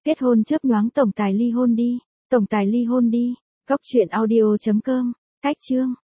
Kết hôn chớp nhoáng tổng tài ly hôn đi. Tổng tài ly hôn đi. Góc truyện audio.com. Cách chương.